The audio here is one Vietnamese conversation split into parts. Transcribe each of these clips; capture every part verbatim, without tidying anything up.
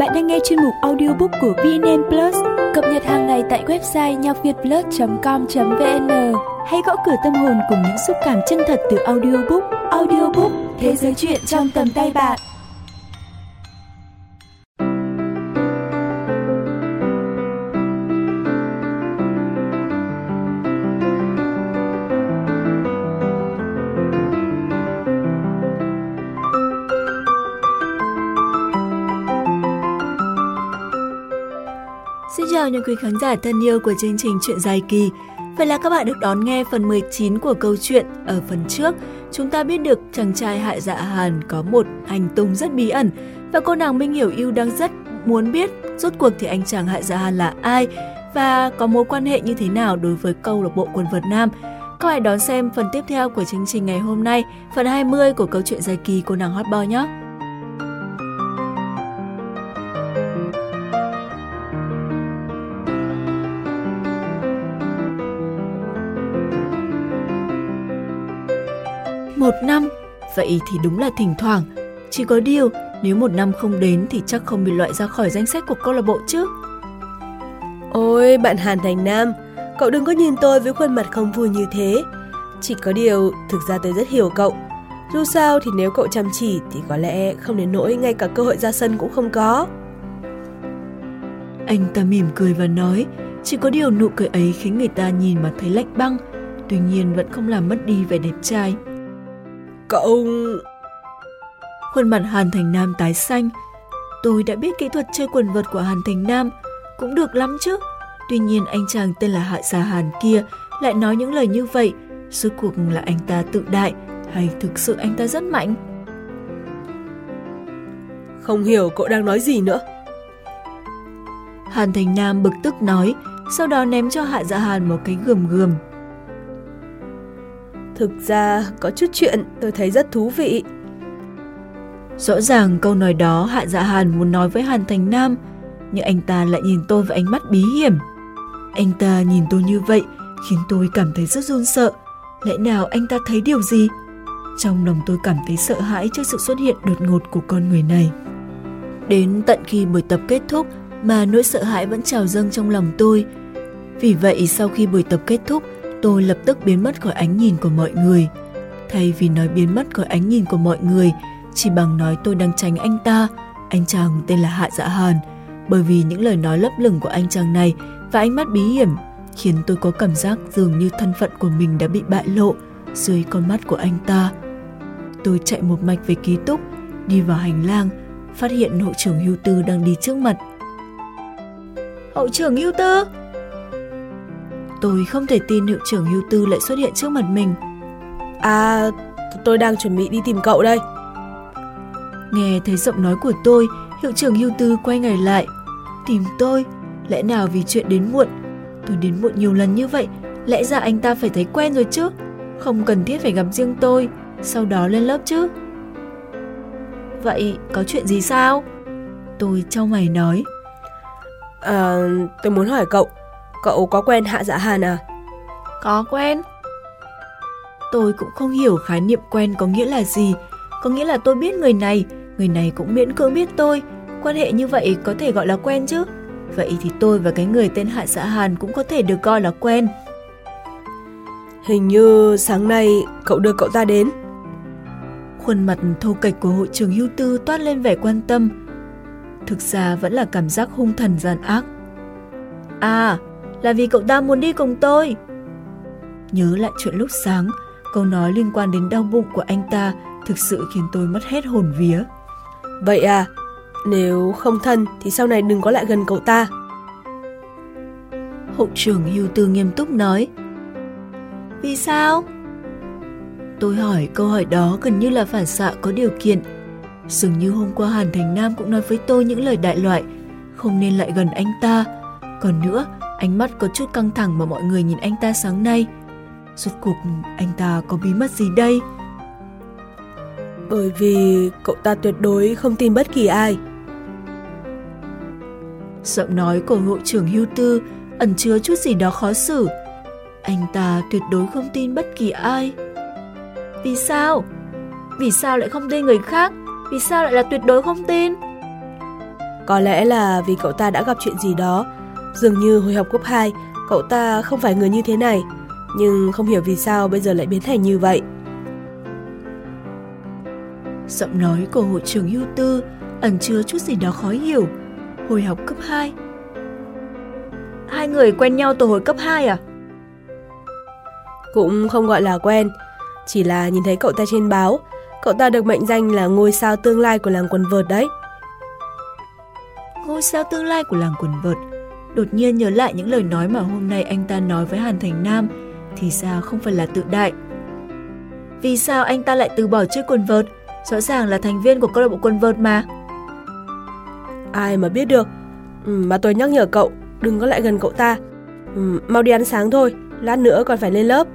Bạn đang nghe chuyên mục audiobook của vê en en Plus, cập nhật hàng ngày tại website nhacvietplus chấm com chấm vn. Hãy gõ cửa tâm hồn cùng những xúc cảm chân thật từ audiobook. Audiobook, thế giới truyện trong tầm tay bạn. Xin chào những quý khán giả thân yêu của chương trình Chuyện Dài Kỳ. Vậy là các bạn được đón nghe phần mười chín của câu chuyện. Ở phần trước, chúng ta biết được chàng trai Hạ Dạ Hàn có một hành tung rất bí ẩn và cô nàng Minh Hiểu Yêu đang rất muốn biết rốt cuộc thì anh chàng Hạ Dạ Hàn là ai và có mối quan hệ như thế nào đối với câu lạc bộ quần vợt nam. Các bạn đón xem phần tiếp theo của chương trình ngày hôm nay, phần hai mươi của câu chuyện dài kỳ Cô nàng Hot Boy nhé. Một năm, vậy thì đúng là thỉnh thoảng. Chỉ có điều, nếu một năm không đến thì chắc không bị loại ra khỏi danh sách của câu lạc bộ chứ. Ôi, bạn Hàn Thành Nam, cậu đừng có nhìn tôi với khuôn mặt không vui như thế. Chỉ có điều, thực ra tôi rất hiểu cậu. Dù sao thì nếu cậu chăm chỉ thì có lẽ không đến nỗi ngay cả cơ hội ra sân cũng không có. Anh ta mỉm cười và nói, chỉ có điều nụ cười ấy khiến người ta nhìn mà thấy lạnh băng, tuy nhiên vẫn không làm mất đi vẻ đẹp trai. Cậu... Khuôn mặt Hàn Thành Nam tái xanh. Tôi đã biết kỹ thuật chơi quần vợt của Hàn Thành Nam, cũng được lắm chứ. Tuy nhiên anh chàng tên là Hạ Dạ Hàn kia lại nói những lời như vậy. Rốt cuộc là anh ta tự đại hay thực sự anh ta rất mạnh? Không hiểu cậu đang nói gì nữa. Hàn Thành Nam bực tức nói, sau đó ném cho Hạ Dạ Hàn một cái gườm gườm. Thực ra có chút chuyện tôi thấy rất thú vị. Rõ ràng câu nói đó Hạ Dạ Hàn muốn nói với Hàn Thành Nam, nhưng anh ta lại nhìn tôi với ánh mắt bí hiểm. Anh ta nhìn tôi như vậy khiến tôi cảm thấy rất run sợ. Lẽ nào anh ta thấy điều gì? Trong lòng tôi cảm thấy sợ hãi trước sự xuất hiện đột ngột của con người này. Đến tận khi buổi tập kết thúc mà nỗi sợ hãi vẫn trào dâng trong lòng tôi. Vì vậy sau khi buổi tập kết thúc, tôi lập tức biến mất khỏi ánh nhìn của mọi người. Thay vì nói biến mất khỏi ánh nhìn của mọi người, chỉ bằng nói tôi đang tránh anh ta, anh chàng tên là Hạ Dạ Hàn, bởi vì những lời nói lấp lửng của anh chàng này và ánh mắt bí hiểm khiến tôi có cảm giác dường như thân phận của mình đã bị bại lộ dưới con mắt của anh ta. Tôi chạy một mạch về ký túc, đi vào hành lang, phát hiện hội trưởng Hưu Tư đang đi trước mặt. Hội trưởng Hưu Tư! Tôi không thể tin hiệu trưởng Hưu Tư lại xuất hiện trước mặt mình. À, tôi đang chuẩn bị đi tìm cậu đây. Nghe thấy giọng nói của tôi, hiệu trưởng Hưu Tư quay người lại. Tìm tôi? Lẽ nào vì chuyện đến muộn? Tôi đến muộn nhiều lần như vậy, lẽ ra anh ta phải thấy quen rồi chứ. Không cần thiết phải gặp riêng tôi, sau đó lên lớp chứ. Vậy có chuyện gì sao? Tôi chau mày nói. À, tôi muốn hỏi cậu, cậu có quen Hạ Dạ Hàn à? Có quen. Tôi cũng không hiểu khái niệm quen có nghĩa là gì. Có nghĩa là tôi biết người này, người này cũng miễn cưỡng biết tôi. Quan hệ như vậy có thể gọi là quen chứ. Vậy thì tôi và cái người tên Hạ Dạ Hàn cũng có thể được coi là quen. Hình như sáng nay cậu đưa cậu ta đến. Khuôn mặt thô kệch của hội trưởng Hưu Tư toát lên vẻ quan tâm. Thực ra vẫn là cảm giác hung thần gian ác. À, là vì cậu ta muốn đi cùng tôi. Nhớ lại chuyện lúc sáng, câu nói liên quan đến đau bụng của anh ta thực sự khiến tôi mất hết hồn vía. Vậy à, nếu không thân thì sau này đừng có lại gần cậu ta. Hội trưởng Hưu Tư nghiêm túc nói. Vì sao? Tôi hỏi câu hỏi đó gần như là phản xạ có điều kiện. Dường như hôm qua Hàn Thành Nam cũng nói với tôi những lời đại loại, không nên lại gần anh ta. Còn nữa, ánh mắt có chút căng thẳng mà mọi người nhìn anh ta sáng nay. Rốt cuộc anh ta có bí mật gì đây? Bởi vì cậu ta tuyệt đối không tin bất kỳ ai. Giọng nói của hội trưởng Hưu Tư ẩn chứa chút gì đó khó xử. Anh ta tuyệt đối không tin bất kỳ ai. Vì sao? Vì sao lại không tin người khác? Vì sao lại là tuyệt đối không tin? Có lẽ là vì cậu ta đã gặp chuyện gì đó. Dường như hồi học cấp hai, cậu ta không phải người như thế này, nhưng không hiểu vì sao bây giờ lại biến thành như vậy. Giọng nói của hội trưởng Hưu Tư ẩn chứa chút gì đó khó hiểu. Hồi học cấp hai. Hai người quen nhau từ hồi cấp hai à? Cũng không gọi là quen, chỉ là nhìn thấy cậu ta trên báo. Cậu ta được mệnh danh là ngôi sao tương lai của làng quần vợt đấy. Ngôi sao tương lai của làng quần vợt. Đột nhiên nhớ lại những lời nói mà hôm nay anh ta nói với Hàn Thành Nam, thì ra không phải là tự đại. Vì sao anh ta lại từ bỏ chơi quần vợt? Rõ ràng là thành viên của câu lạc bộ quần vợt mà. Ai mà biết được. ừ, Mà tôi nhắc nhở cậu đừng có lại gần cậu ta. ừ, Mau đi ăn sáng thôi, lát nữa còn phải lên lớp.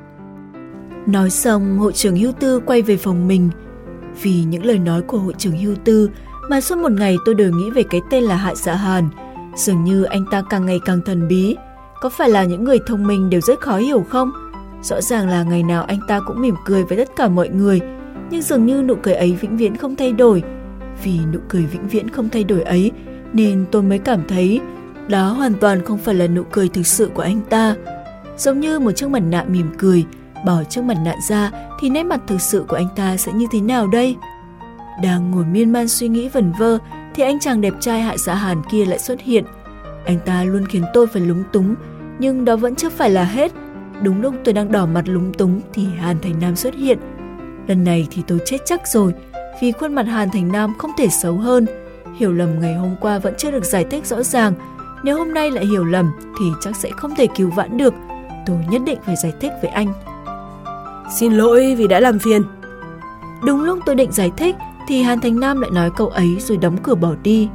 Nói xong, hội trưởng Hưu Tư quay về phòng mình. Vì những lời nói của hội trưởng Hưu Tư mà suốt một ngày tôi đều nghĩ về cái tên là Hạ Dạ Hàn. Dường như anh ta càng ngày càng thần bí. Có phải là những người thông minh đều rất khó hiểu không? Rõ ràng là ngày nào anh ta cũng mỉm cười với tất cả mọi người, nhưng dường như nụ cười ấy vĩnh viễn không thay đổi. Vì nụ cười vĩnh viễn không thay đổi ấy nên tôi mới cảm thấy đó hoàn toàn không phải là nụ cười thực sự của anh ta. Giống như một chiếc mặt nạ mỉm cười, bỏ chiếc mặt nạ ra thì nét mặt thực sự của anh ta sẽ như thế nào đây? Đang ngồi miên man suy nghĩ vẩn vơ thì anh chàng đẹp trai Hạ Dạ Hàn kia lại xuất hiện. Anh ta luôn khiến tôi phải lúng túng, nhưng đó vẫn chưa phải là hết. Đúng lúc tôi đang đỏ mặt lúng túng thì Hàn Thành Nam xuất hiện. Lần này thì tôi chết chắc rồi, vì khuôn mặt Hàn Thành Nam không thể xấu hơn. Hiểu lầm ngày hôm qua vẫn chưa được giải thích rõ ràng. Nếu hôm nay lại hiểu lầm thì chắc sẽ không thể cứu vãn được. Tôi nhất định phải giải thích với anh. Xin lỗi vì đã làm phiền. Đúng lúc tôi định giải thích thì Hàn Thành Nam lại nói câu ấy rồi đóng cửa bỏ đi.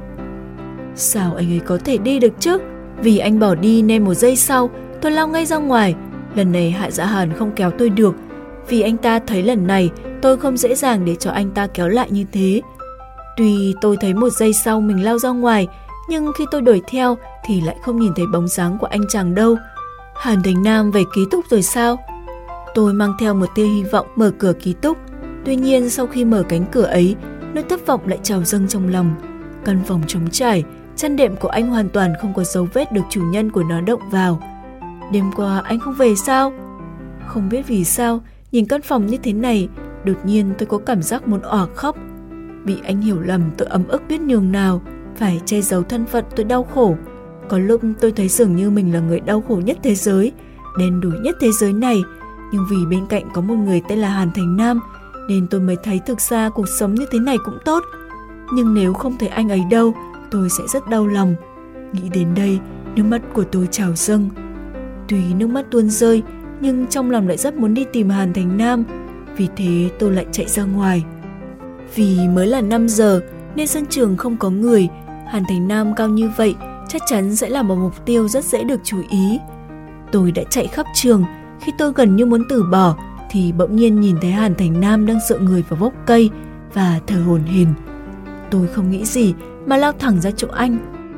Sao anh ấy có thể đi được chứ? Vì anh bỏ đi nên một giây sau tôi lao ngay ra ngoài. Lần này Hạ Dạ Hàn không kéo tôi được, vì anh ta thấy lần này tôi không dễ dàng để cho anh ta kéo lại như thế. Tuy tôi thấy một giây sau mình lao ra ngoài, nhưng khi tôi đuổi theo thì lại không nhìn thấy bóng dáng của anh chàng đâu. Hàn Thành Nam về ký túc rồi sao? Tôi mang theo một tia hy vọng mở cửa ký túc. Tuy nhiên sau khi mở cánh cửa ấy, nỗi thất vọng lại trào dâng trong lòng. Căn phòng trống trải, chăn đệm của anh hoàn toàn không có dấu vết được chủ nhân của nó động vào. Đêm qua anh không về sao? Không biết vì sao, nhìn căn phòng như thế này, đột nhiên tôi có cảm giác muốn òa khóc. Bị anh hiểu lầm tôi ấm ức biết nhường nào, phải che giấu thân phận tôi đau khổ. Có lúc tôi thấy dường như mình là người đau khổ nhất thế giới, đen đủi nhất thế giới này. Nhưng vì bên cạnh có một người tên là Hàn Thành Nam, nên tôi mới thấy thực ra cuộc sống như thế này cũng tốt. Nhưng nếu không thấy anh ấy đâu, tôi sẽ rất đau lòng. Nghĩ đến đây, nước mắt của tôi trào dâng. Tuy nước mắt tuôn rơi, nhưng trong lòng lại rất muốn đi tìm Hàn Thành Nam. Vì thế tôi lại chạy ra ngoài. Vì mới là năm giờ nên sân trường không có người. Hàn Thành Nam cao như vậy chắc chắn sẽ là một mục tiêu rất dễ được chú ý. Tôi đã chạy khắp trường. Khi tôi gần như muốn từ bỏ thì bỗng nhiên nhìn thấy Hàn Thành Nam đang dựa người vào gốc cây và thở hổn hển. Tôi không nghĩ gì mà lao thẳng ra chỗ anh.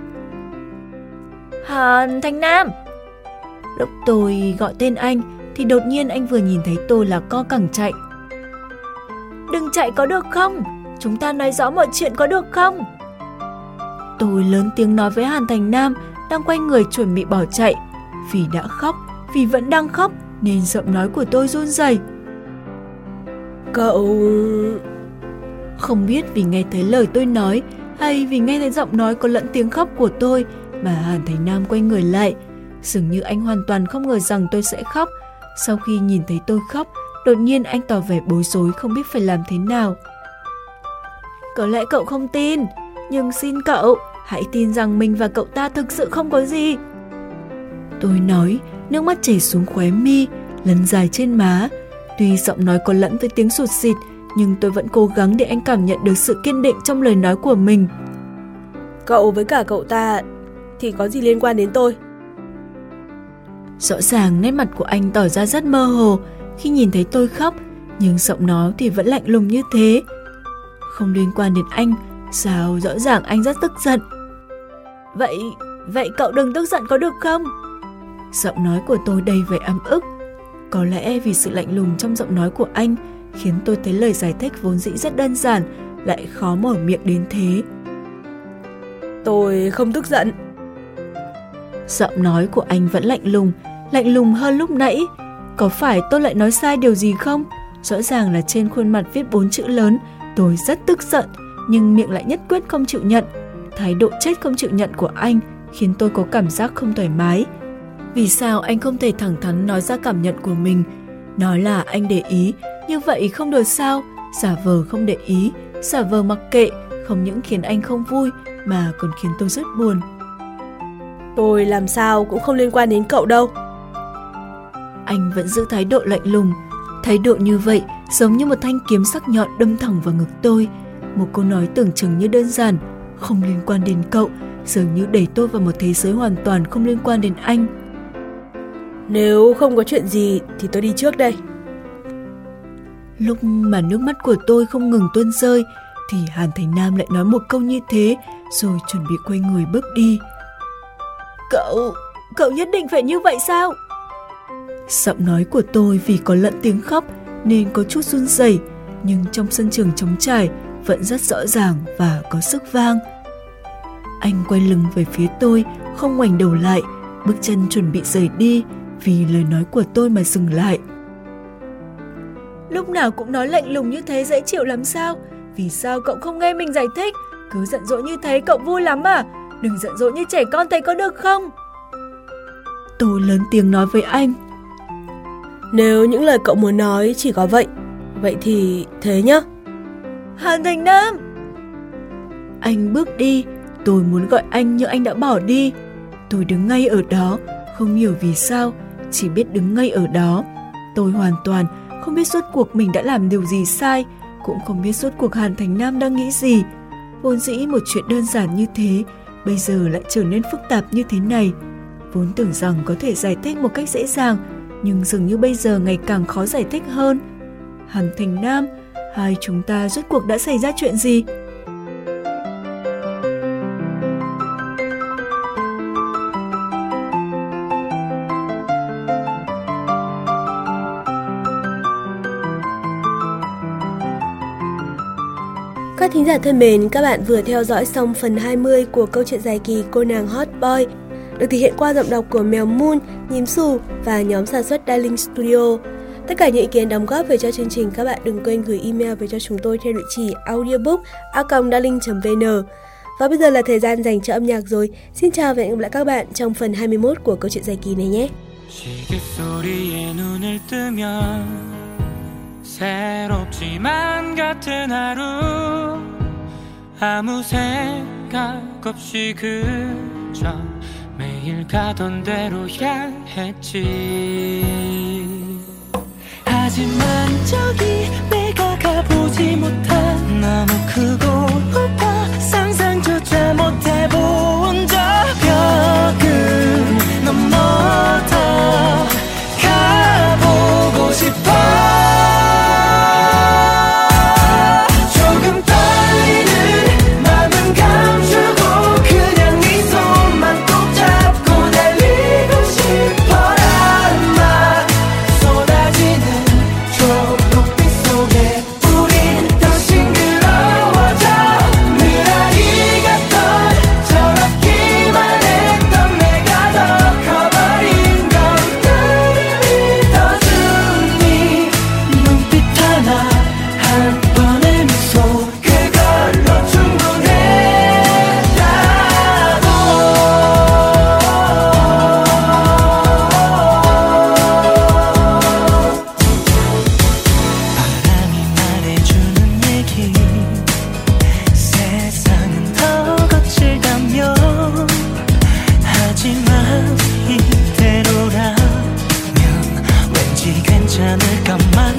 Hàn Thành Nam! Lúc tôi gọi tên anh thì đột nhiên anh vừa nhìn thấy tôi là co cẳng chạy. Đừng chạy có được không? Chúng ta nói rõ mọi chuyện có được không? Tôi lớn tiếng nói với Hàn Thành Nam đang quay người chuẩn bị bỏ chạy. Vì đã khóc, vì vẫn đang khóc nên giọng nói của tôi run rẩy. Cậu... Không biết vì nghe thấy lời tôi nói hay vì nghe thấy giọng nói có lẫn tiếng khóc của tôi mà Hàn Thành Nam quay người lại. Dường như anh hoàn toàn không ngờ rằng tôi sẽ khóc. Sau khi nhìn thấy tôi khóc, đột nhiên anh tỏ vẻ bối rối không biết phải làm thế nào. Có lẽ cậu không tin, nhưng xin cậu, hãy tin rằng mình và cậu ta thực sự không có gì. Tôi nói, nước mắt chảy xuống khóe mi, lấn dài trên má. Tuy giọng nói có lẫn với tiếng sụt sịt, nhưng tôi vẫn cố gắng để anh cảm nhận được sự kiên định trong lời nói của mình. Cậu với cả cậu ta thì có gì liên quan đến tôi? Rõ ràng nét mặt của anh tỏ ra rất mơ hồ khi nhìn thấy tôi khóc, nhưng giọng nói thì vẫn lạnh lùng như thế. Không liên quan đến anh, sao rõ ràng anh rất tức giận. Vậy, vậy cậu đừng tức giận có được không? Giọng nói của tôi đầy vẻ ấm ức. Có lẽ vì sự lạnh lùng trong giọng nói của anh khiến tôi thấy lời giải thích vốn dĩ rất đơn giản lại khó mở miệng đến thế. Tôi không tức giận. Giọng nói của anh vẫn lạnh lùng, lạnh lùng hơn lúc nãy. Có phải tôi lại nói sai điều gì không? Rõ ràng là trên khuôn mặt viết bốn chữ lớn, tôi rất tức giận, nhưng miệng lại nhất quyết không chịu nhận. Thái độ chết không chịu nhận của anh khiến tôi có cảm giác không thoải mái. Vì sao anh không thể thẳng thắn nói ra cảm nhận của mình? Nói là anh để ý, như vậy không được sao? Giả vờ không để ý, giả vờ mặc kệ, không những khiến anh không vui mà còn khiến tôi rất buồn. Tôi làm sao cũng không liên quan đến cậu đâu. Anh vẫn giữ thái độ lạnh lùng. Thái độ như vậy giống như một thanh kiếm sắc nhọn đâm thẳng vào ngực tôi. Một câu nói tưởng chừng như đơn giản, không liên quan đến cậu, dường như đẩy tôi vào một thế giới hoàn toàn không liên quan đến anh. Nếu không có chuyện gì thì tôi đi trước đây. Lúc mà nước mắt của tôi không ngừng tuôn rơi thì Hàn Thành Nam lại nói một câu như thế rồi chuẩn bị quay người bước đi. Cậu, cậu nhất định phải như vậy sao? Giọng nói của tôi vì có lẫn tiếng khóc nên có chút run rẩy, nhưng trong sân trường trống trải vẫn rất rõ ràng và có sức vang. Anh quay lưng về phía tôi, không ngoảnh đầu lại, bước chân chuẩn bị rời đi vì lời nói của tôi mà dừng lại. Lúc nào cũng nói lạnh lùng như thế dễ chịu lắm sao? Vì sao cậu không nghe mình giải thích? Cứ giận dỗi như thế cậu vui lắm à? Đừng giận dỗi như trẻ con thấy có được không? Tôi lớn tiếng nói với anh. Nếu những lời cậu muốn nói chỉ có vậy, vậy thì thế nhá. Hàn Thành Nam! Anh bước đi, tôi muốn gọi anh nhưng anh đã bỏ đi. Tôi đứng ngay ở đó, không hiểu vì sao, chỉ biết đứng ngay ở đó. Tôi hoàn toàn không biết rốt cuộc mình đã làm điều gì sai, cũng không biết rốt cuộc Hàn Thành Nam đang nghĩ gì. Vốn dĩ một chuyện đơn giản như thế, bây giờ lại trở nên phức tạp như thế này. Vốn tưởng rằng có thể giải thích một cách dễ dàng, nhưng dường như bây giờ ngày càng khó giải thích hơn. Hàn Thành Nam, hai chúng ta rốt cuộc đã xảy ra chuyện gì? Các thính giả thân mến, các bạn vừa theo dõi xong phần hai mươi của câu chuyện dài kỳ Cô nàng Hot Boy, được thể hiện qua giọng đọc của Mèo Moon, Nhím Xù và nhóm sản xuất Darling Studio. Tất cả những ý kiến đóng góp về cho chương trình các bạn đừng quên gửi email về cho chúng tôi theo địa chỉ audiobook a còng darling chấm vn. Và bây giờ là thời gian dành cho âm nhạc rồi. Xin chào và hẹn gặp lại các bạn trong phần hai mươi mốt của câu chuyện dài kỳ này nhé. 새롭지만 같은 하루 아무 생각 없이 그저 매일 가던 대로 향했지 하지만 저기 내가 가보지 못한 너무 크고 높아 상상조차 못해본 저 벽을 넘어서 가보고 싶어 이대로라면 왠지 괜찮을까 말